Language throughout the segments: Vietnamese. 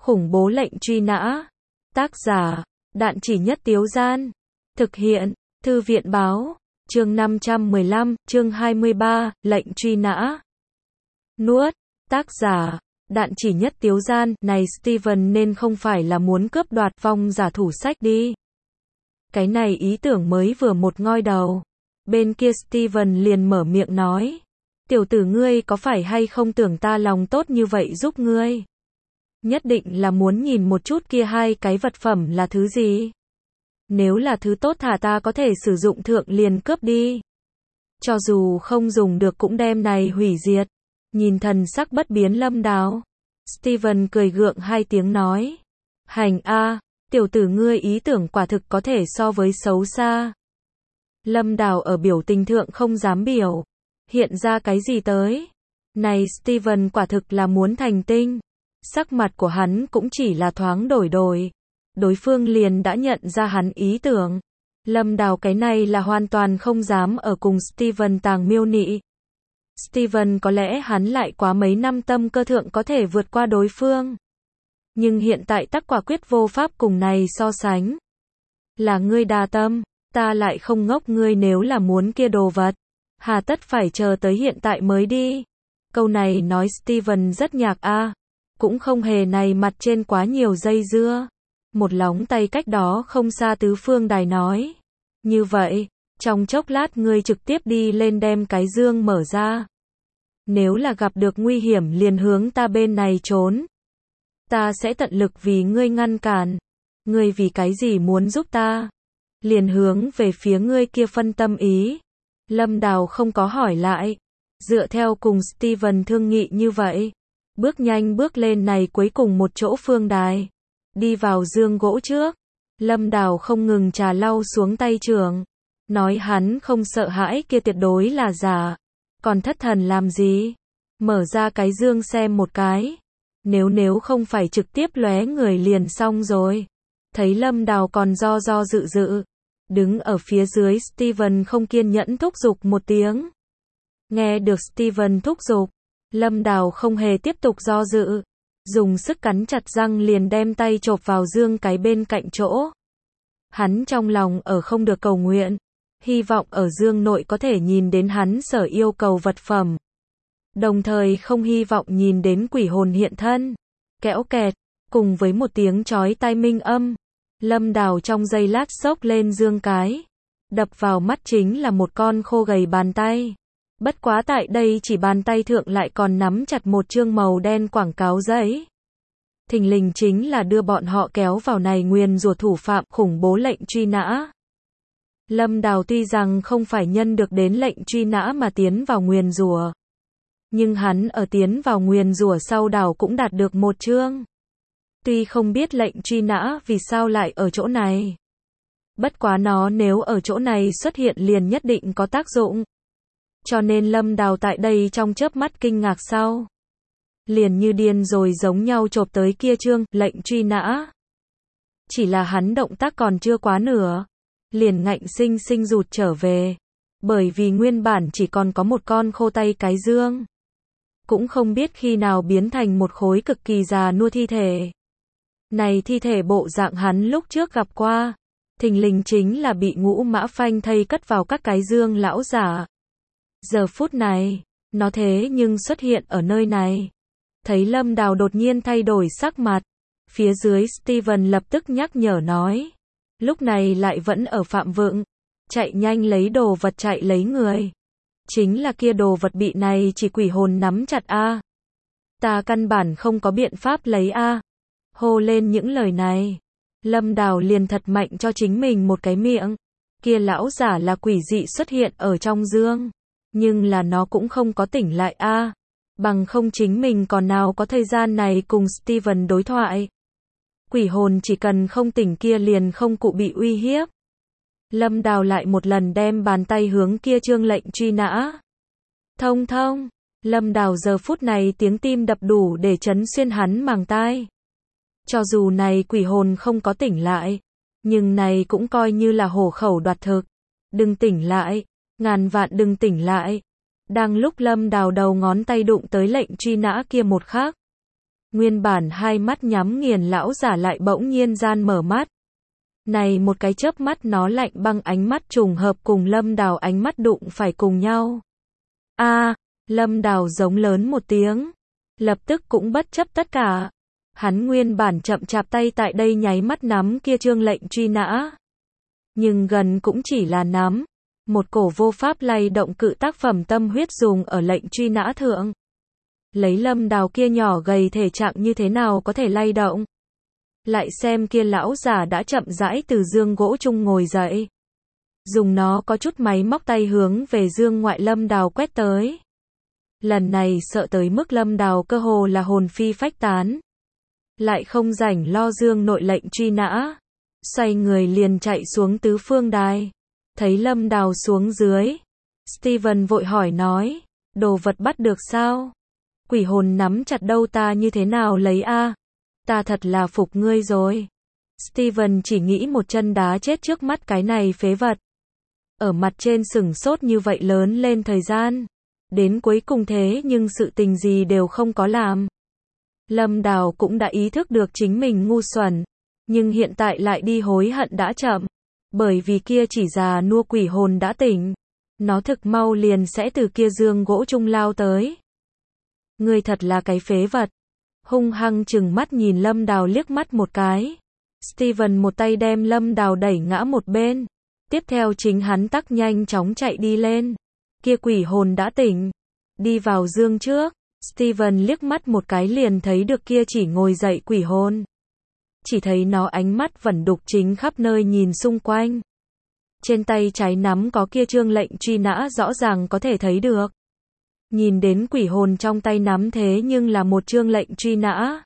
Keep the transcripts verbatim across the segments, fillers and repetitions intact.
Khủng bố lệnh truy nã. Tác giả, Đạn Chỉ Nhất Tiếu Gian. Thực hiện, Thư viện báo. Chương năm trăm mười lăm, chương hai mươi ba, lệnh truy nã. Nuốt. Tác giả, Đạn Chỉ Nhất Tiếu Gian. Này Steven nên không phải là muốn cướp đoạt vong giả thủ sách đi. Cái này ý tưởng mới vừa một ngoi đầu. Bên kia Steven liền mở miệng nói. Tiểu tử ngươi có phải hay không tưởng ta lòng tốt như vậy giúp ngươi? Nhất định là muốn nhìn một chút kia hai cái vật phẩm là thứ gì? Nếu là thứ tốt thả ta có thể sử dụng thượng liền cướp đi. Cho dù không dùng được cũng đem này hủy diệt. Nhìn thần sắc bất biến Lâm Đào. Steven cười gượng hai tiếng nói. Hành a, tiểu tử ngươi ý tưởng quả thực có thể so với xấu xa. Lâm Đào ở biểu tình thượng không dám biểu. Hiện ra cái gì tới? Này Steven quả thực là muốn thành tinh. Sắc mặt của hắn cũng chỉ là thoáng đổi đổi. Đối phương liền đã nhận ra hắn ý tưởng. Lâm Đào cái này là hoàn toàn không dám ở cùng Steven tàng miêu nị. Steven có lẽ hắn lại quá mấy năm tâm cơ thượng có thể vượt qua đối phương. Nhưng hiện tại tắc quả quyết vô pháp cùng này so sánh. Là ngươi đa tâm, ta lại không ngốc, ngươi nếu là muốn kia đồ vật. Hà tất phải chờ tới hiện tại mới đi. Câu này nói Steven rất nhạc a, cũng không hề này mặt trên quá nhiều dây dưa. Một lóng tay cách đó không xa Tứ Phương Đài nói. Như vậy, trong chốc lát ngươi trực tiếp đi lên đem cái dương mở ra. Nếu là gặp được nguy hiểm liền hướng ta bên này trốn. Ta sẽ tận lực vì ngươi ngăn cản. Ngươi vì cái gì muốn giúp ta? Liền hướng về phía ngươi kia phân tâm ý. Lâm Đào không có hỏi lại. Dựa theo cùng Steven thương nghị như vậy. Bước nhanh bước lên này cuối cùng một chỗ phương đài. Đi vào dương gỗ trước. Lâm Đào không ngừng trà lau xuống tay trường. Nói hắn không sợ hãi kia tuyệt đối là giả. Còn thất thần làm gì? Mở ra cái dương xem một cái. Nếu nếu không phải trực tiếp lóe người liền xong rồi. Thấy Lâm Đào còn do do dự dự. Đứng ở phía dưới Steven không kiên nhẫn thúc giục một tiếng. Nghe được Steven thúc giục. Lâm Đào không hề tiếp tục do dự. Dùng sức cắn chặt răng liền đem tay chộp vào dương cái bên cạnh chỗ. Hắn trong lòng ở không được cầu nguyện. Hy vọng ở dương nội có thể nhìn đến hắn sở yêu cầu vật phẩm. Đồng thời không hy vọng nhìn đến quỷ hồn hiện thân. Kẽo kẹt, cùng với một tiếng chói tai minh âm. Lâm Đào trong giây lát xốc lên dương cái. Đập vào mắt chính là một con khô gầy bàn tay. Bất quá tại đây chỉ bàn tay thượng lại còn nắm chặt một chương màu đen quảng cáo giấy. Thình lình chính là đưa bọn họ kéo vào này nguyền rủa thủ phạm khủng bố lệnh truy nã. Lâm Đào tuy rằng không phải nhân được đến lệnh truy nã mà tiến vào nguyền rủa. Nhưng hắn ở tiến vào nguyền rủa sau đảo cũng đạt được một chương. Tuy không biết lệnh truy nã vì sao lại ở chỗ này. Bất quá nó nếu ở chỗ này xuất hiện liền nhất định có tác dụng. Cho nên Lâm Đào tại đây trong chớp mắt kinh ngạc sau. Liền như điên rồi giống nhau chộp tới kia chương, lệnh truy nã. Chỉ là hắn động tác còn chưa quá nửa. Liền ngạnh sinh sinh rụt trở về. Bởi vì nguyên bản chỉ còn có một con khô tay cái dương. Cũng không biết khi nào biến thành một khối cực kỳ già nua thi thể. Này thi thể bộ dạng hắn lúc trước gặp qua. Thình lình chính là bị Ngũ Mã Phanh thây cất vào các cái dương lão giả. Giờ phút này, nó thế nhưng xuất hiện ở nơi này. Thấy Lâm Đào đột nhiên thay đổi sắc mặt. Phía dưới Steven lập tức nhắc nhở nói. Lúc này lại vẫn ở phạm vượng. Chạy nhanh lấy đồ vật chạy lấy người. Chính là kia đồ vật bị này chỉ quỷ hồn nắm chặt a. Ta căn bản không có biện pháp lấy a. Hô lên những lời này. Lâm Đào liền thật mạnh cho chính mình một cái miệng. Kia lão giả là quỷ dị xuất hiện ở trong dương. Nhưng là nó cũng không có tỉnh lại a. Bằng không chính mình còn nào có thời gian này cùng Steven đối thoại. Quỷ hồn chỉ cần không tỉnh kia liền không cụ bị uy hiếp. Lâm Đào lại một lần đem bàn tay hướng kia chương lệnh truy nã. Thông thông. Lâm Đào giờ phút này tiếng tim đập đủ để chấn xuyên hắn màng tai. Cho dù này quỷ hồn không có tỉnh lại. Nhưng này cũng coi như là hổ khẩu đoạt thực. Đừng tỉnh lại. Ngàn vạn đừng tỉnh lại. Đang lúc Lâm Đào đầu ngón tay đụng tới lệnh truy nã kia một khắc. Nguyên bản hai mắt nhắm nghiền lão giả lại bỗng nhiên gian mở mắt. Này một cái chớp mắt nó lạnh băng ánh mắt trùng hợp cùng Lâm Đào ánh mắt đụng phải cùng nhau. A, Lâm Đào giống lớn một tiếng. Lập tức cũng bất chấp tất cả. Hắn nguyên bản chậm chạp tay tại đây nháy mắt nắm kia chương lệnh truy nã. Nhưng gần cũng chỉ là nắm. Một cổ vô pháp lay động cự tác phẩm tâm huyết dùng ở lệnh truy nã thượng. Lấy Lâm Đào kia nhỏ gầy thể trạng như thế nào có thể lay động. Lại xem kia lão già đã chậm rãi từ giường gỗ chung ngồi dậy. Dùng nó có chút máy móc tay hướng về giường ngoại Lâm Đào quét tới. Lần này sợ tới mức Lâm Đào cơ hồ là hồn phi phách tán. Lại không rảnh lo giường nội lệnh truy nã. Xoay người liền chạy xuống tứ phương đài. Thấy Lâm Đào xuống dưới. Steven vội hỏi nói. Đồ vật bắt được sao? Quỷ hồn nắm chặt đâu ta như thế nào lấy a? Ta thật là phục ngươi rồi. Steven chỉ nghĩ một chân đá chết trước mắt cái này phế vật. Ở mặt trên sừng sốt như vậy lớn lên thời gian. Đến cuối cùng thế nhưng sự tình gì đều không có làm. Lâm Đào cũng đã ý thức được chính mình ngu xuẩn. Nhưng hiện tại lại đi hối hận đã chậm. Bởi vì kia chỉ già nua quỷ hồn đã tỉnh. Nó thực mau liền sẽ từ kia giường gỗ chung lao tới. Ngươi thật là cái phế vật. Hung hăng chừng mắt nhìn Lâm Đào liếc mắt một cái. Steven một tay đem Lâm Đào đẩy ngã một bên. Tiếp theo chính hắn tắc nhanh chóng chạy đi lên. Kia quỷ hồn đã tỉnh. Đi vào giường trước. Steven liếc mắt một cái liền thấy được kia chỉ ngồi dậy quỷ hồn. Chỉ thấy nó ánh mắt vẫn đục chính khắp nơi nhìn xung quanh. Trên tay trái nắm có kia chương lệnh truy nã rõ ràng có thể thấy được. Nhìn đến quỷ hồn trong tay nắm thế nhưng là một chương lệnh truy nã.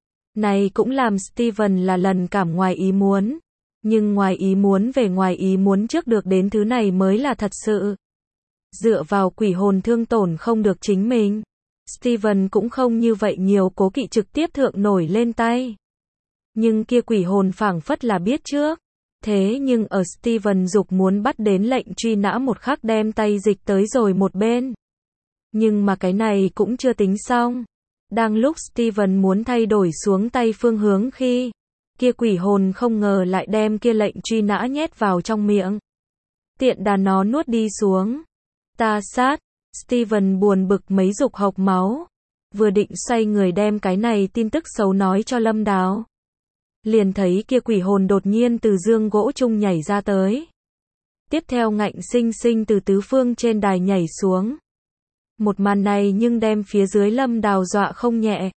Này cũng làm Steven là lần cảm ngoài ý muốn. Nhưng ngoài ý muốn về ngoài ý muốn trước được đến thứ này mới là thật sự. Dựa vào quỷ hồn thương tổn không được chính mình. Steven cũng không như vậy nhiều cố kỵ trực tiếp thượng nổi lên tay. Nhưng kia quỷ hồn phảng phất là biết trước. Thế nhưng ở Steven dục muốn bắt đến lệnh truy nã một khắc đem tay dịch tới rồi một bên. Nhưng mà cái này cũng chưa tính xong. Đang lúc Steven muốn thay đổi xuống tay phương hướng khi kia quỷ hồn không ngờ lại đem kia lệnh truy nã nhét vào trong miệng. Tiện đà nó nuốt đi xuống. Ta sát. Steven buồn bực mấy dục hộc máu. Vừa định xoay người đem cái này tin tức xấu nói cho Lâm Đào. Liền thấy kia quỷ hồn đột nhiên từ giường gỗ chung nhảy ra tới. Tiếp theo ngạnh sinh sinh từ tứ phương trên đài nhảy xuống. Một màn này nhưng đem phía dưới Lâm Đào dọa không nhẹ.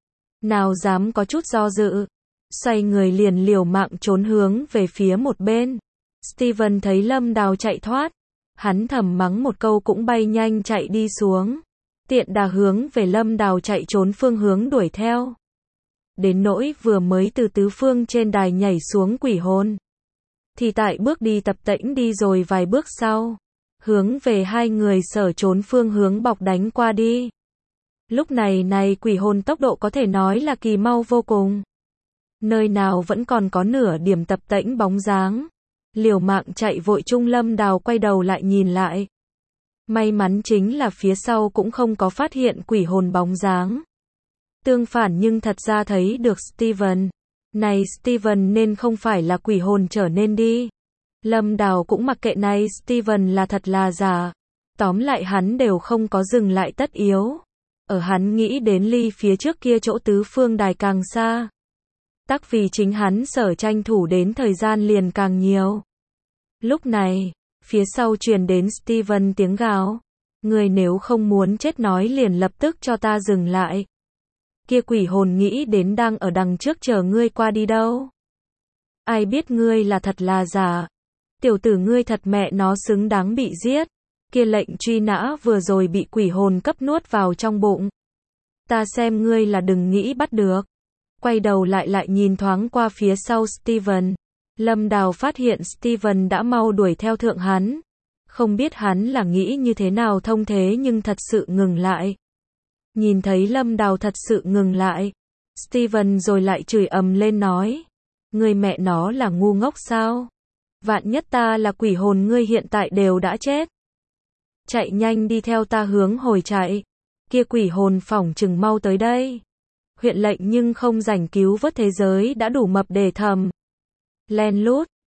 Nào dám có chút do dự. Xoay người liền liều mạng trốn hướng về phía một bên. Steven thấy Lâm Đào chạy thoát. Hắn thầm mắng một câu cũng bay nhanh chạy đi xuống. Tiện đà hướng về Lâm Đào chạy trốn phương hướng đuổi theo. Đến nỗi vừa mới từ tứ phương trên đài nhảy xuống quỷ hồn. Thì tại bước đi tập tễnh đi rồi vài bước sau. Hướng về hai người sở trốn phương hướng bọc đánh qua đi. Lúc này này quỷ hồn tốc độ có thể nói là kỳ mau vô cùng. Nơi nào vẫn còn có nửa điểm tập tễnh bóng dáng. Liều mạng chạy vội chung Lâm Đào quay đầu lại nhìn lại. May mắn chính là phía sau cũng không có phát hiện quỷ hồn bóng dáng. Tương phản nhưng thật ra thấy được Steven. Này Steven nên không phải là quỷ hồn trở nên đi. Lâm Đào cũng mặc kệ này Steven là thật là giả. Tóm lại hắn đều không có dừng lại tất yếu. Ở hắn nghĩ đến ly phía trước kia chỗ tứ phương đài càng xa. Tắc vì chính hắn sở tranh thủ đến thời gian liền càng nhiều. Lúc này, phía sau truyền đến Steven tiếng gào. Người nếu không muốn chết nói liền lập tức cho ta dừng lại. Kia quỷ hồn nghĩ đến đang ở đằng trước chờ ngươi qua đi đâu. Ai biết ngươi là thật là giả. Tiểu tử ngươi thật mẹ nó xứng đáng bị giết. Kia lệnh truy nã vừa rồi bị quỷ hồn cấp nuốt vào trong bụng. Ta xem ngươi là đừng nghĩ bắt được. Quay đầu lại lại nhìn thoáng qua phía sau Steven. Lâm Đào phát hiện Steven đã mau đuổi theo thượng hắn. Không biết hắn là nghĩ như thế nào thông thế nhưng thật sự ngừng lại. Nhìn thấy Lâm Đào thật sự ngừng lại. Steven rồi lại chửi ầm lên nói. Người mẹ nó là ngu ngốc sao? Vạn nhất ta là quỷ hồn ngươi hiện tại đều đã chết. Chạy nhanh đi theo ta hướng hồi chạy. Kia quỷ hồn phỏng chừng mau tới đây. huyện lệnh nhưng không rảnh cứu vớt thế giới đã đủ mập để thầm. Len lút,